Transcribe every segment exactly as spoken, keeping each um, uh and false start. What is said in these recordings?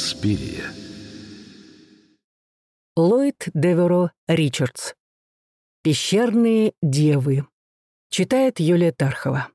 Инспирия. Ллойд Деверо Ричардс. «Пещерные девы». Читает Юлия Тархова.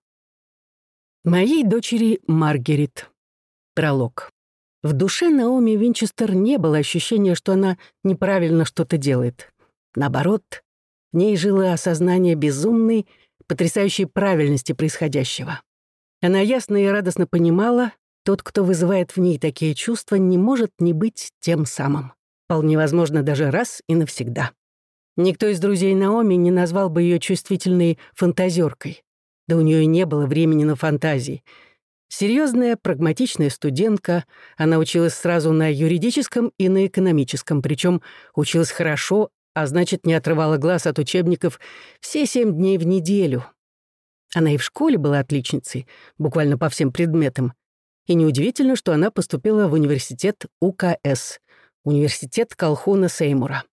Моей дочери Маргарет. Пролог. В душе Наоми Винчестер не было ощущения, что она неправильно что-то делает. Наоборот, в ней жило осознание безумной, потрясающей правильности происходящего. Она ясно и радостно понимала, тот, кто вызывает в ней такие чувства, не может не быть тем самым. Вполне возможно, даже раз и навсегда. Никто из друзей Наоми не назвал бы ее чувствительной фантазеркой. Да у нее и не было времени на фантазии. Серьезная, прагматичная студентка, она училась сразу на юридическом и на экономическом, причем училась хорошо, а значит, не отрывала глаз от учебников все семь дней в неделю. Она и в школе была отличницей, буквально по всем предметам. И неудивительно, что она поступила в университет У К С, университет Колхуна Сеймура.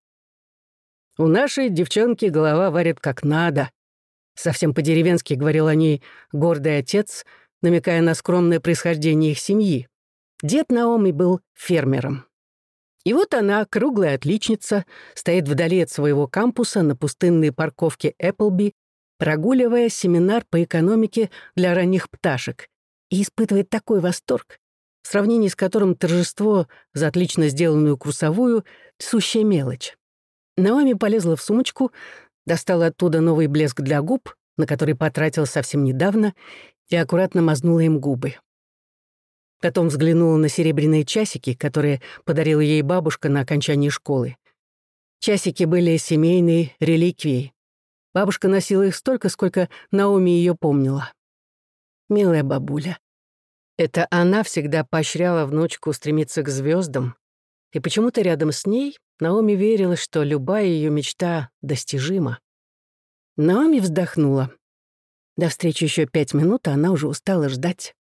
«У нашей девчонки голова варит как надо», — совсем по-деревенски говорил о ней гордый отец, намекая на скромное происхождение их семьи. Дед Наоми был фермером. И вот она, круглая отличница, стоит вдали от своего кампуса на пустынной парковке Эпплби, прогуливая семинар по экономике для ранних пташек, и испытывает такой восторг, в сравнении с которым торжество за отлично сделанную курсовую — сущая мелочь. Наоми полезла в сумочку, достала оттуда новый блеск для губ, на который потратила совсем недавно, и аккуратно мазнула им губы. Потом взглянула на серебряные часики, которые подарила ей бабушка на окончании школы. Часики были семейной реликвией. Бабушка носила их столько, сколько Наоми ее помнила. Милая бабуля. Это она всегда поощряла внучку стремиться к звездам, и почему-то рядом с ней Наоми верила, что любая ее мечта достижима. Наоми вздохнула. До встречи еще пять минут, а она уже устала ждать.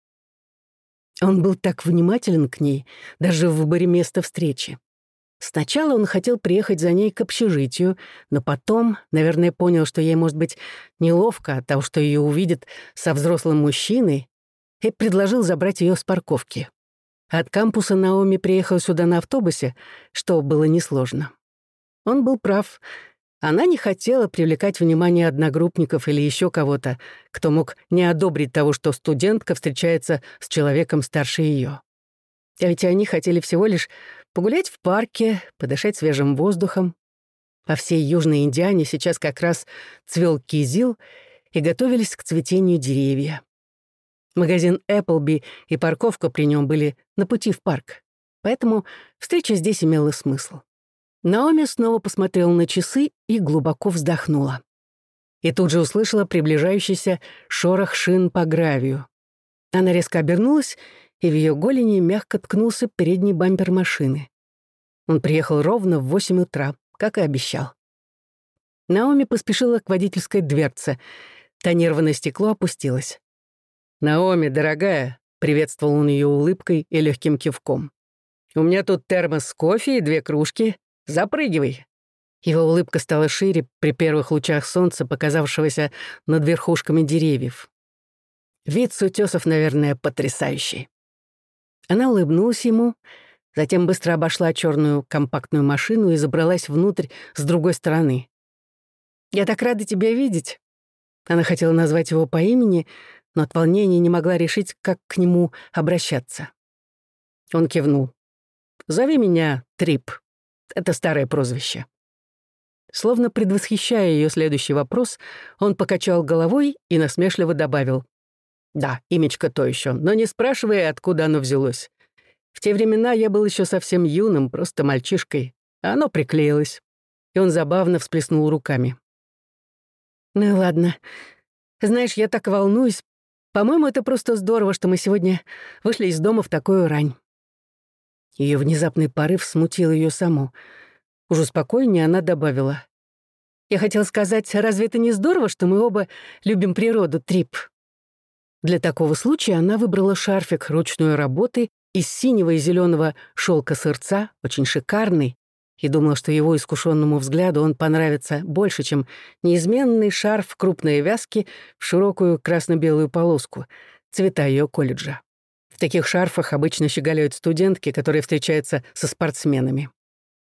Он был так внимателен к ней, даже в выборе места встречи. Сначала он хотел приехать за ней к общежитию, но потом, наверное, понял, что ей может быть неловко от того, что ее увидят со взрослым мужчиной, и предложил забрать ее с парковки. От кампуса Наоми приехала сюда на автобусе, что было несложно. Он был прав. Она не хотела привлекать внимание одногруппников или еще кого-то, кто мог не одобрить того, что студентка встречается с человеком старше ее. А ведь они хотели всего лишь погулять в парке, подышать свежим воздухом. По всей Южной Индиане сейчас как раз цвел кизил, и готовились к цветению деревья. Магазин Эпплби и парковка при нем были на пути в парк, поэтому встреча здесь имела смысл. Наоми снова посмотрела на часы и глубоко вздохнула. И тут же услышала приближающийся шорох шин по гравию. Она резко обернулась, и в ее голени мягко ткнулся передний бампер машины. Он приехал ровно в восемь утра, как и обещал. Наоми поспешила к водительской дверце. Тонированное стекло опустилось. «Наоми, дорогая», — приветствовал он ее улыбкой и легким кивком. «У меня тут термос с кофе и две кружки. Запрыгивай». Его улыбка стала шире при первых лучах солнца, показавшегося над верхушками деревьев. Вид с утесов, наверное, потрясающий. Она улыбнулась ему, затем быстро обошла черную компактную машину и забралась внутрь с другой стороны. «Я так рада тебя видеть». Она хотела назвать его по имени, но от волнения не могла решить, как к нему обращаться. Он кивнул. «Зови меня Трип. Это старое прозвище». Словно предвосхищая ее следующий вопрос, он покачал головой и насмешливо добавил: «Да, имечко то еще, но не спрашивай, откуда оно взялось. В те времена я был еще совсем юным, просто мальчишкой, а оно приклеилось». И он забавно всплеснул руками. «Ну ладно. Знаешь, я так волнуюсь. По-моему, это просто здорово, что мы сегодня вышли из дома в такую рань». Ее внезапный порыв смутил ее саму. Уже спокойнее она добавила: «Я хотела сказать, разве это не здорово, что мы оба любим природу, Трип?» Для такого случая она выбрала шарфик ручной работы из синего и зеленого шелка сырца, очень шикарный, и думала, что его искушенному взгляду он понравится больше, чем неизменный шарф крупной вязки в широкую красно-белую полоску, цвета ее колледжа. таких шарфах обычно щеголяют студентки, которые встречаются со спортсменами.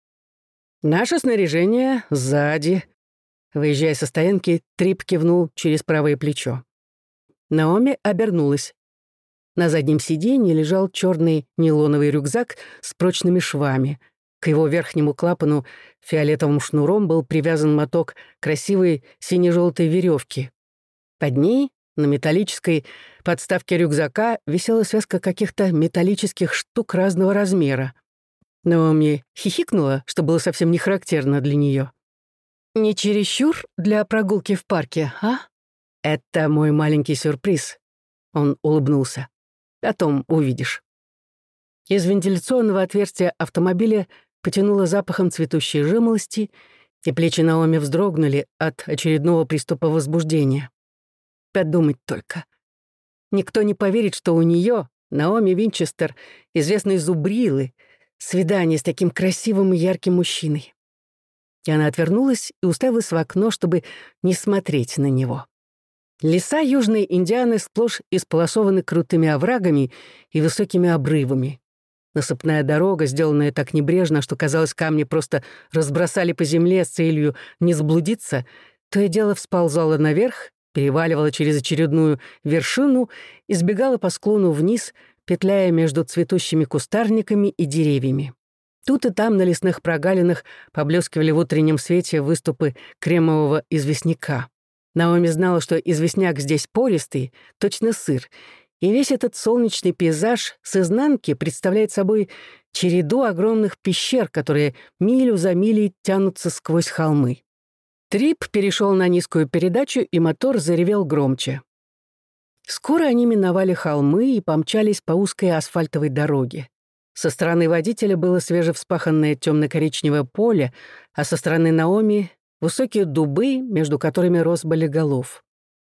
«Наше снаряжение сзади». Выезжая со стоянки, Трип кивнул через правое плечо. Наоми обернулась. На заднем сиденье лежал черный нейлоновый рюкзак с прочными швами. К его верхнему клапану фиолетовым шнуром был привязан моток красивой сине-желтой веревки. Под ней, на металлической подставке рюкзака, висела связка каких-то металлических штук разного размера. Наоми хихикнула, что было совсем не характерно для нее. «Не чересчур для прогулки в парке, а?» «Это мой маленький сюрприз», — он улыбнулся. «Потом увидишь». Из вентиляционного отверстия автомобиля потянуло запахом цветущей жимолости, и плечи Наоми вздрогнули от очередного приступа возбуждения. Подумать только. Никто не поверит, что у нее, Наоми Винчестер, известной зубрилы, свидание с таким красивым и ярким мужчиной. И она отвернулась и уставилась в окно, чтобы не смотреть на него. Леса Южной Индианы сплошь исполосованы крутыми оврагами и высокими обрывами. Насыпная дорога, сделанная так небрежно, что, казалось, камни просто разбросали по земле с целью не заблудиться, то и дело всползала наверх, переваливала через очередную вершину и сбегала по склону вниз, петляя между цветущими кустарниками и деревьями. Тут и там на лесных прогалинах поблескивали в утреннем свете выступы кремового известняка. Наоми знала, что известняк здесь пористый, точно сыр, и весь этот солнечный пейзаж с изнанки представляет собой череду огромных пещер, которые милю за милей тянутся сквозь холмы. Трип перешел на низкую передачу, и мотор заревел громче. Скоро они миновали холмы и помчались по узкой асфальтовой дороге. Со стороны водителя было свежевспаханное темно-коричневое поле, а со стороны Наоми — высокие дубы, между которыми рос болиголов.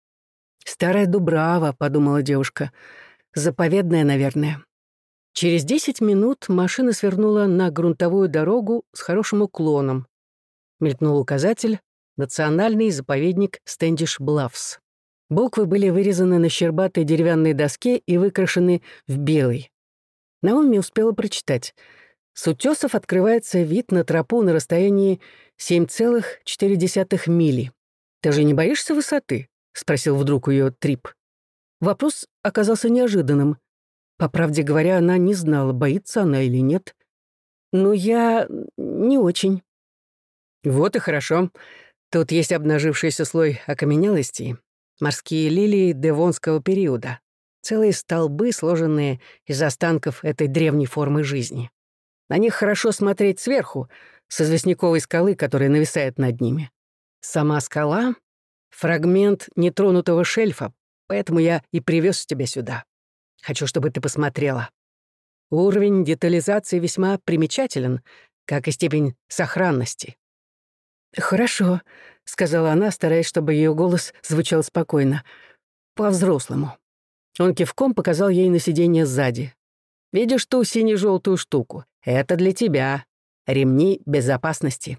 «Старая Дубрава», — подумала девушка, — «заповедная, наверное». Через десять минут машина свернула на грунтовую дорогу с хорошим уклоном. Мелькнул указатель «Национальный заповедник Стэндиш-Блаффс». Буквы были вырезаны на щербатой деревянной доске и выкрашены в белый. Наоми успела прочитать. С утесов открывается вид на тропу на расстоянии семь целых четыре десятых мили. «Ты же не боишься высоты?» — спросил вдруг ее Трип. Вопрос оказался неожиданным. По правде говоря, она не знала, боится она или нет. «Ну, я не очень». «Вот и хорошо. Тут есть обнажившийся слой окаменелостей, морские лилии девонского периода, целые столбы, сложенные из останков этой древней формы жизни. На них хорошо смотреть сверху, с известняковой скалы, которая нависает над ними. Сама скала — фрагмент нетронутого шельфа, поэтому я и привез тебя сюда. Хочу, чтобы ты посмотрела. Уровень детализации весьма примечателен, как и степень сохранности». «Хорошо», — сказала она, стараясь, чтобы ее голос звучал спокойно. «По-взрослому». Он кивком показал ей на сиденье сзади. «Видишь ту сине-желтую штуку? Это для тебя. Ремни безопасности».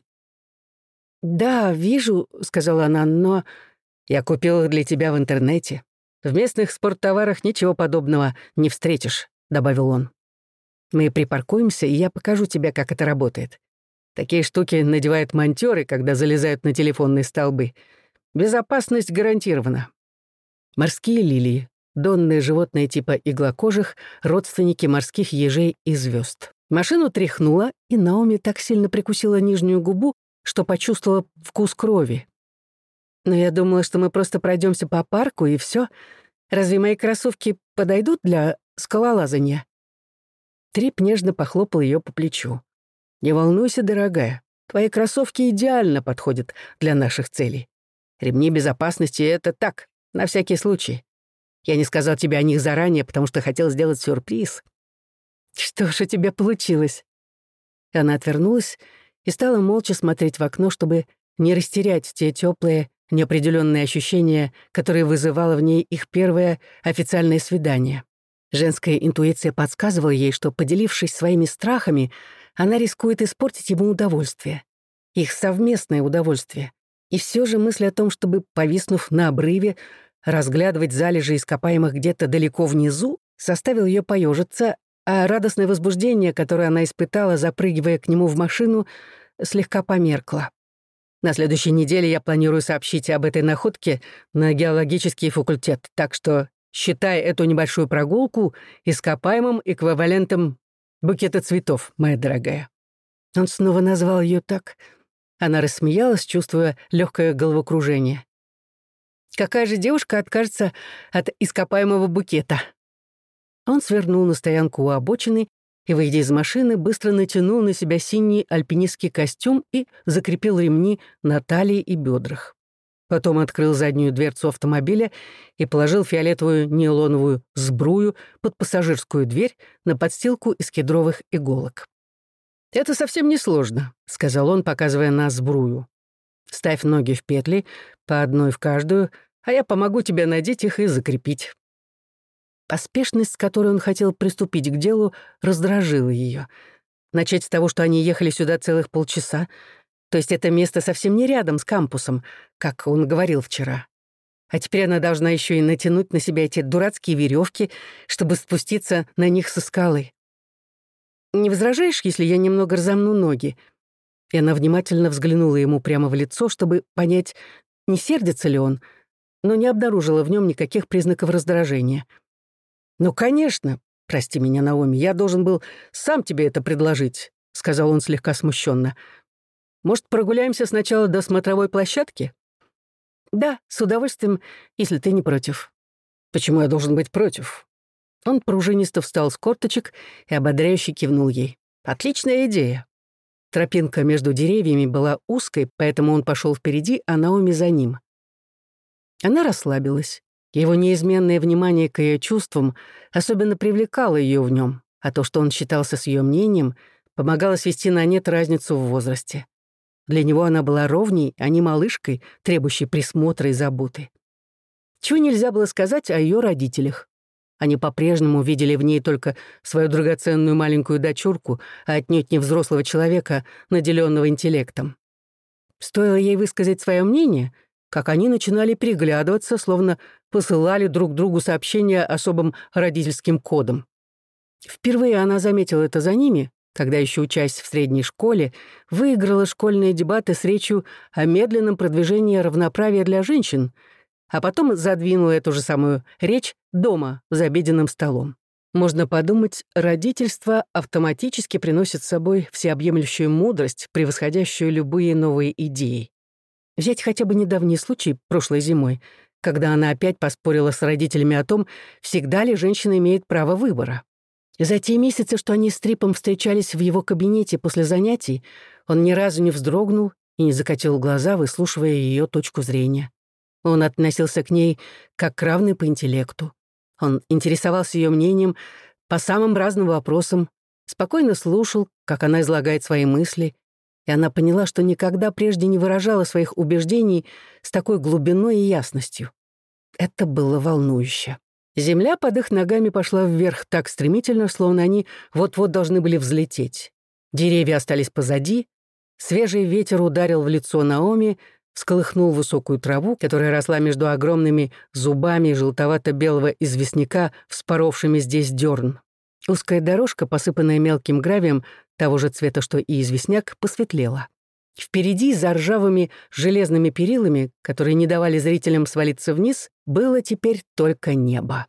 «Да, вижу», — сказала она, — «но...» «Я купил их для тебя в интернете. В местных спорттоварах ничего подобного не встретишь», — добавил он. «Мы припаркуемся, и я покажу тебе, как это работает. Такие штуки надевают монтёры, когда залезают на телефонные столбы. Безопасность гарантирована». Морские лилии — донные животные типа иглокожих, родственники морских ежей и звезд. Машину тряхнуло, и Наоми так сильно прикусила нижнюю губу, что почувствовала вкус крови. «Но я думала, что мы просто пройдемся по парку, и все. Разве мои кроссовки подойдут для скалолазания?» Трип нежно похлопал ее по плечу. «Не волнуйся, дорогая, твои кроссовки идеально подходят для наших целей. Ремни безопасности — это так, на всякий случай. Я не сказал тебе о них заранее, потому что хотел сделать сюрприз». «Что ж у тебя получилось?» Она отвернулась и стала молча смотреть в окно, чтобы не растерять те теплые, неопределенные ощущения, которые вызывало в ней их первое официальное свидание. Женская интуиция подсказывала ей, что, поделившись своими страхами, она рискует испортить ему удовольствие. Их совместное удовольствие. И все же мысль о том, чтобы, повиснув на обрыве, разглядывать залежи ископаемых где-то далеко внизу, заставил ее поежиться, а радостное возбуждение, которое она испытала, запрыгивая к нему в машину, слегка померкло. На следующей неделе я планирую сообщить об этой находке на геологический факультет, так что считай эту небольшую прогулку ископаемым эквивалентом букета цветов, моя дорогая». Он снова назвал ее так. Она рассмеялась, чувствуя легкое головокружение. «Какая же девушка откажется от ископаемого букета?» Он свернул на стоянку у обочины и, выйдя из машины, быстро натянул на себя синий альпинистский костюм и закрепил ремни на талии и бедрах. Потом открыл заднюю дверцу автомобиля и положил фиолетовую нейлоновую сбрую под пассажирскую дверь на подстилку из кедровых иголок. «Это совсем несложно», — сказал он, показывая на сбрую. «Ставь ноги в петли, по одной в каждую, а я помогу тебе надеть их и закрепить». Поспешность, с которой он хотел приступить к делу, раздражила ее. Начать с того, что они ехали сюда целых полчаса, то есть это место совсем не рядом с кампусом, как он говорил вчера. А теперь она должна еще и натянуть на себя эти дурацкие веревки, чтобы спуститься на них со скалы. «Не возражаешь, если я немного разомну ноги?» И она внимательно взглянула ему прямо в лицо, чтобы понять, не сердится ли он, но не обнаружила в нем никаких признаков раздражения. «Ну, конечно, прости меня, Наоми, я должен был сам тебе это предложить», — сказал он слегка смущенно. «Может, прогуляемся сначала до смотровой площадки?» «Да, с удовольствием, если ты не против». «Почему я должен быть против?» Он пружинисто встал с корточек и ободряюще кивнул ей. «Отличная идея». Тропинка между деревьями была узкой, поэтому он пошел впереди, а Наоми за ним. Она расслабилась. Его неизменное внимание к ее чувствам особенно привлекало ее в нем, а то, что он считался с ее мнением, помогало свести на нет разницу в возрасте. Для него она была ровней, а не малышкой, требующей присмотра и заботы. Чего нельзя было сказать о ее родителях. Они по-прежнему видели в ней только свою драгоценную маленькую дочурку, а отнюдь не взрослого человека, наделенного интеллектом. Стоило ей высказать свое мнение, как они начинали переглядываться, словно посылали друг другу сообщения особым родительским кодом. Впервые она заметила это за ними, когда, еще учась в средней школе, выиграла школьные дебаты с речью о медленном продвижении равноправия для женщин, а потом задвинула эту же самую речь дома за обеденным столом. Можно подумать, родительство автоматически приносит с собой всеобъемлющую мудрость, превосходящую любые новые идеи. Взять хотя бы недавний случай прошлой зимой, когда она опять поспорила с родителями о том, всегда ли женщина имеет право выбора. За те месяцы, что они с Трипом встречались в его кабинете после занятий, он ни разу не вздрогнул и не закатил глаза, выслушивая ее точку зрения. Он относился к ней как к равной по интеллекту. Он интересовался ее мнением по самым разным вопросам, спокойно слушал, как она излагает свои мысли, и она поняла, что никогда прежде не выражала своих убеждений с такой глубиной и ясностью. Это было волнующе. Земля под их ногами пошла вверх так стремительно, словно они вот-вот должны были взлететь. Деревья остались позади, свежий ветер ударил в лицо Наоми, всколыхнул высокую траву, которая росла между огромными зубами желтовато-белого известняка, вспоровшими здесь дерн. Узкая дорожка, посыпанная мелким гравием, того же цвета, что и известняк, посветлела. Впереди, за ржавыми железными перилами, которые не давали зрителям свалиться вниз, было теперь только небо.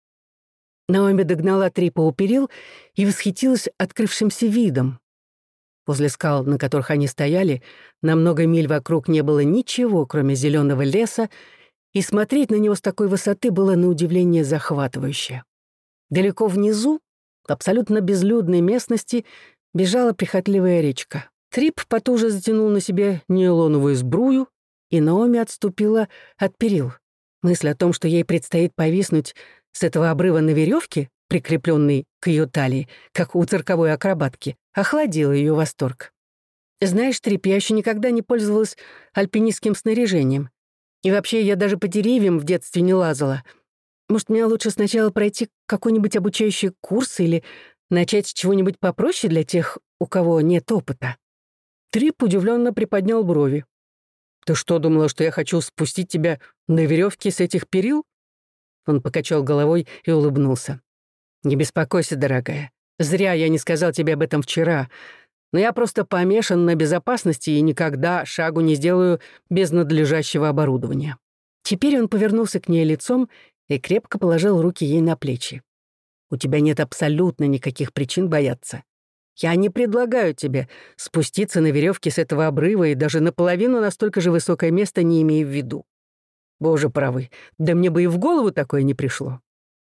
Наоми догнала Трипа у перил и восхитилась открывшимся видом. Возле скал, на которых они стояли, на много миль вокруг не было ничего, кроме зеленого леса, и смотреть на него с такой высоты было на удивление захватывающе. Далеко внизу, в абсолютно безлюдной местности, бежала прихотливая речка. Трип потуже затянул на себе нейлоновую сбрую, и Наоми отступила от перил. Мысль о том, что ей предстоит повиснуть с этого обрыва на веревке, прикрепленной к ее талии, как у цирковой акробатки, охладила ее восторг. «Знаешь, Трип, я еще никогда не пользовалась альпинистским снаряжением. И вообще, я даже по деревьям в детстве не лазала. Может, мне лучше сначала пройти какой-нибудь обучающий курс или начать с чего-нибудь попроще для тех, у кого нет опыта?» Трип удивленно приподнял брови. «Ты что, думала, что я хочу спустить тебя на веревке с этих перил?» Он покачал головой и улыбнулся. «Не беспокойся, дорогая. Зря я не сказал тебе об этом вчера. Но я просто помешан на безопасности и никогда шагу не сделаю без надлежащего оборудования». Теперь он повернулся к ней лицом и крепко положил руки ей на плечи. «У тебя нет абсолютно никаких причин бояться. Я не предлагаю тебе спуститься на веревке с этого обрыва и даже наполовину на столько же высокое место не имея в виду. Боже правый, да мне бы и в голову такое не пришло».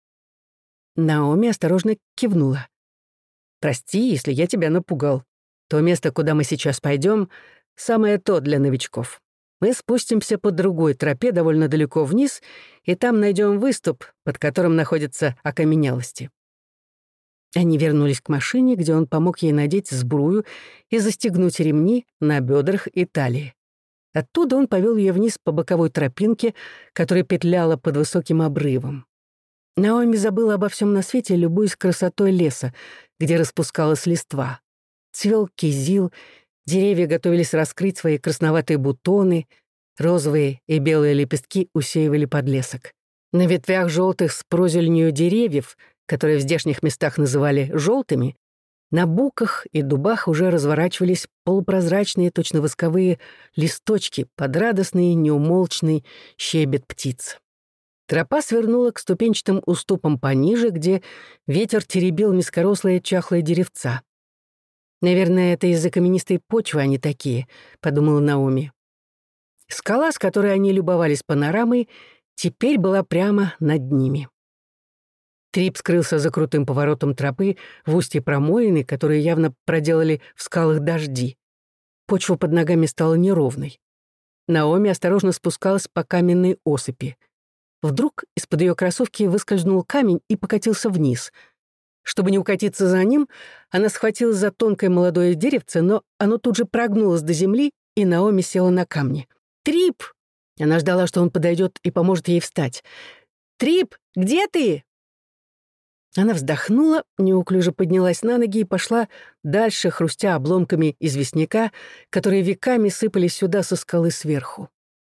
Наоми осторожно кивнула. «Прости, если я тебя напугал. То место, куда мы сейчас пойдем, самое то для новичков. Мы спустимся по другой тропе довольно далеко вниз, и там найдем выступ, под которым находятся окаменелости». Они вернулись к машине, где он помог ей надеть сбрую и застегнуть ремни на бедрах и талии. Оттуда он повел ее вниз по боковой тропинке, которая петляла под высоким обрывом. Наоми забыла обо всем на свете, любуясь красотой леса, где распускалась листва. Цвел кизил, деревья готовились раскрыть свои красноватые бутоны, розовые и белые лепестки усеивали подлесок. На ветвях желтых с прозеленью деревьев, которые в здешних местах называли желтыми, на буках и дубах уже разворачивались полупрозрачные, точно восковые листочки под радостный, неумолчный щебет птиц. Тропа свернула к ступенчатым уступам пониже, где ветер теребил низкорослые чахлые деревца. «Наверное, это из-за каменистой почвы они такие», — подумала Наоми. Скала, с которой они любовались панорамой, теперь была прямо над ними. Трип скрылся за крутым поворотом тропы в устье промоины, которые явно проделали в скалах дожди. Почва под ногами стала неровной. Наоми осторожно спускалась по каменной осыпи. Вдруг из-под ее кроссовки выскользнул камень и покатился вниз. Чтобы не укатиться за ним, она схватилась за тонкое молодое деревце, но оно тут же прогнулось до земли, и Наоми села на камни. «Трип!» Она ждала, что он подойдет и поможет ей встать. «Трип, где ты?» Она вздохнула, неуклюже поднялась на ноги и пошла дальше, хрустя обломками известняка, которые веками сыпались сюда со скалы сверху.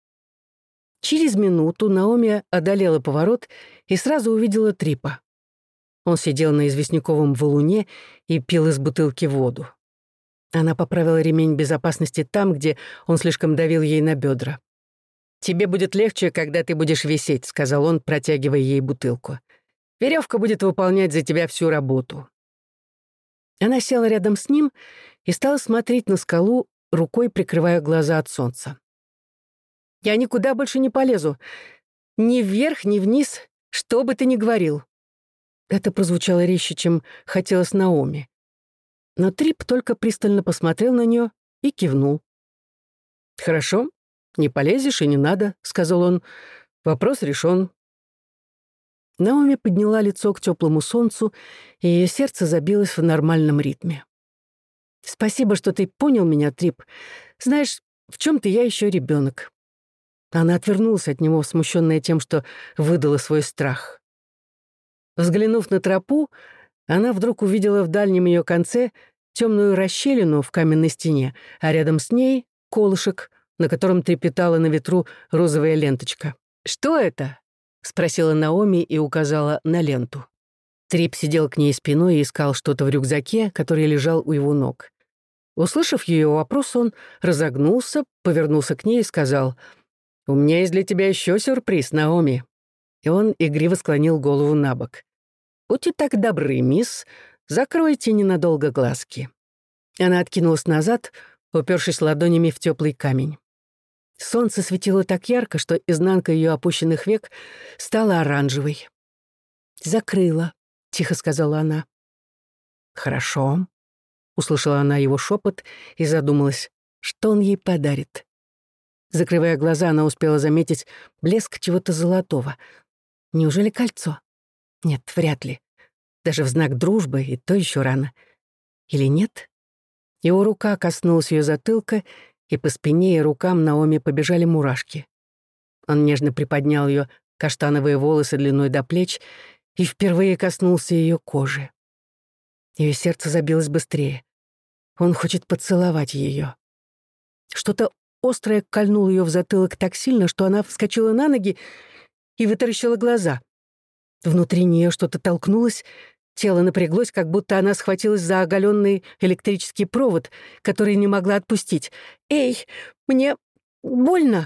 Через минуту Наоми одолела поворот и сразу увидела Трипа. Он сидел на известняковом валуне и пил из бутылки воду. Она поправила ремень безопасности там, где он слишком давил ей на бедра. «Тебе будет легче, когда ты будешь висеть», — сказал он, протягивая ей бутылку. «Веревка будет выполнять за тебя всю работу». Она села рядом с ним и стала смотреть на скалу, рукой прикрывая глаза от солнца. «Я никуда больше не полезу. Ни вверх, ни вниз, что бы ты ни говорил». Это прозвучало резче, чем хотелось Наоми. Но Трип только пристально посмотрел на нее и кивнул. «Хорошо, не полезешь и не надо», — сказал он. «Вопрос решен». Наоми подняла лицо к теплому солнцу, и ее сердце забилось в нормальном ритме. «Спасибо, что ты понял меня, Трип. Знаешь, в чем-то я еще ребенок». Она отвернулась от него, смущенная тем, что выдала свой страх. Взглянув на тропу, она вдруг увидела в дальнем ее конце темную расщелину в каменной стене, а рядом с ней — колышек, на котором трепетала на ветру розовая ленточка. «Что это?» — спросила Наоми и указала на ленту. Трип сидел к ней спиной и искал что-то в рюкзаке, который лежал у его ног. Услышав ее вопрос, он разогнулся, повернулся к ней и сказал: «У меня есть для тебя еще сюрприз, Наоми». И он игриво склонил голову на бок. «Будьте так добры, мисс, закройте ненадолго глазки». Она откинулась назад, упершись ладонями в теплый камень. Солнце светило так ярко, что изнанка ее опущенных век стала оранжевой. «Закрыла», — тихо сказала она. «Хорошо», — услышала она его шепот и задумалась, что он ей подарит. Закрывая глаза, она успела заметить блеск чего-то золотого. Неужели кольцо? Нет, вряд ли. Даже в знак дружбы, и то еще рано. Или нет? Его рука коснулась ее затылка, и по спине и рукам Наоми побежали мурашки. Он нежно приподнял ее каштановые волосы длиной до плеч и впервые коснулся ее кожи. Ее сердце забилось быстрее. Он хочет поцеловать ее. Что-то острое кольнуло ее в затылок так сильно, что она вскочила на ноги и вытаращила глаза. Внутри нее что-то толкнулось, Тело напряглось, как будто она схватилась за оголенный электрический провод, который не могла отпустить. «Эй, мне больно!»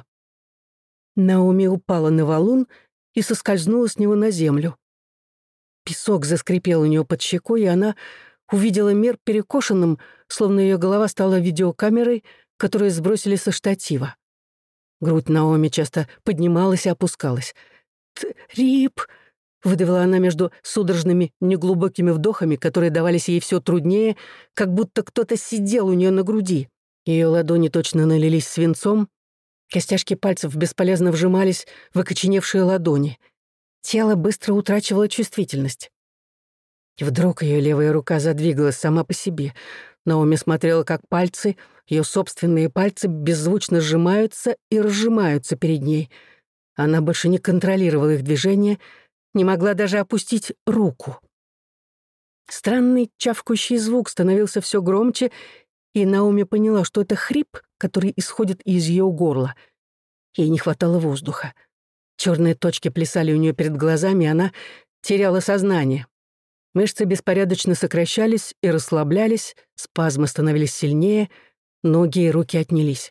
Наоми упала на валун и соскользнула с него на землю. Песок заскрипел у нее под щекой, и она увидела мир перекошенным, словно ее голова стала видеокамерой, которую сбросили со штатива. Грудь Наоми часто поднималась и опускалась. «Трип!» — выдавила она между судорожными неглубокими вдохами, которые давались ей все труднее, как будто кто-то сидел у нее на груди. Ее ладони точно налились свинцом, костяшки пальцев бесполезно вжимались в окоченевшие ладони. Тело быстро утрачивало чувствительность. И вдруг ее левая рука задвигалась сама по себе. Наоми смотрела, как пальцы, ее собственные пальцы, беззвучно сжимаются и разжимаются перед ней. Она больше не контролировала их движения, не могла даже опустить руку. Странный чавкающий звук становился все громче, и Наоми поняла, что это хрип, который исходит из ее горла. Ей не хватало воздуха. Черные точки плясали у нее перед глазами, и она теряла сознание. Мышцы беспорядочно сокращались и расслаблялись, спазмы становились сильнее, ноги и руки отнялись.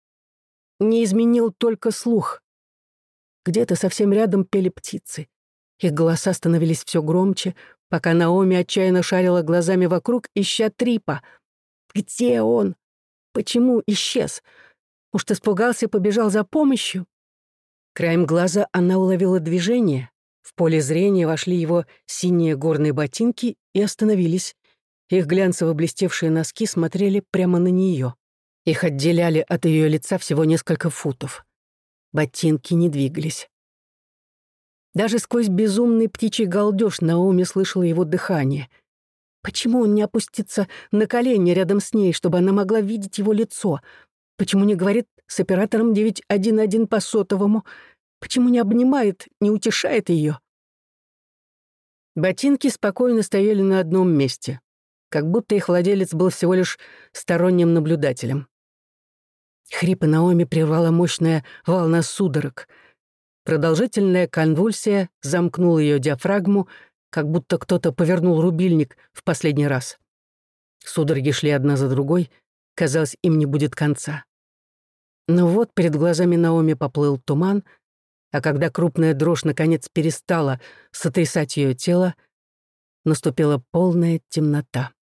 Не изменил только слух. Где-то совсем рядом пели птицы. Их голоса становились все громче, пока Наоми отчаянно шарила глазами вокруг, ища Трипа. Где он? Почему исчез? Может, испугался и побежал за помощью? Краем глаза она уловила движение. В поле зрения вошли его синие горные ботинки и остановились. Их глянцево-блестевшие носки смотрели прямо на нее. Их отделяли от ее лица всего несколько футов. Ботинки не двигались. Даже сквозь безумный птичий галдёж Наоми слышала его дыхание. Почему он не опустится на колени рядом с ней, чтобы она могла видеть его лицо? Почему не говорит с оператором девять один один по сотовому? Почему не обнимает, не утешает ее? Ботинки спокойно стояли на одном месте, как будто их владелец был всего лишь сторонним наблюдателем. Хрипы Наоми прервала мощная волна судорог. Продолжительная конвульсия замкнула ее диафрагму, как будто кто-то повернул рубильник в последний раз. Судороги шли одна за другой, казалось, им не будет конца. Но вот перед глазами Наоми поплыл туман, а когда крупная дрожь наконец перестала сотрясать ее тело, наступила полная темнота.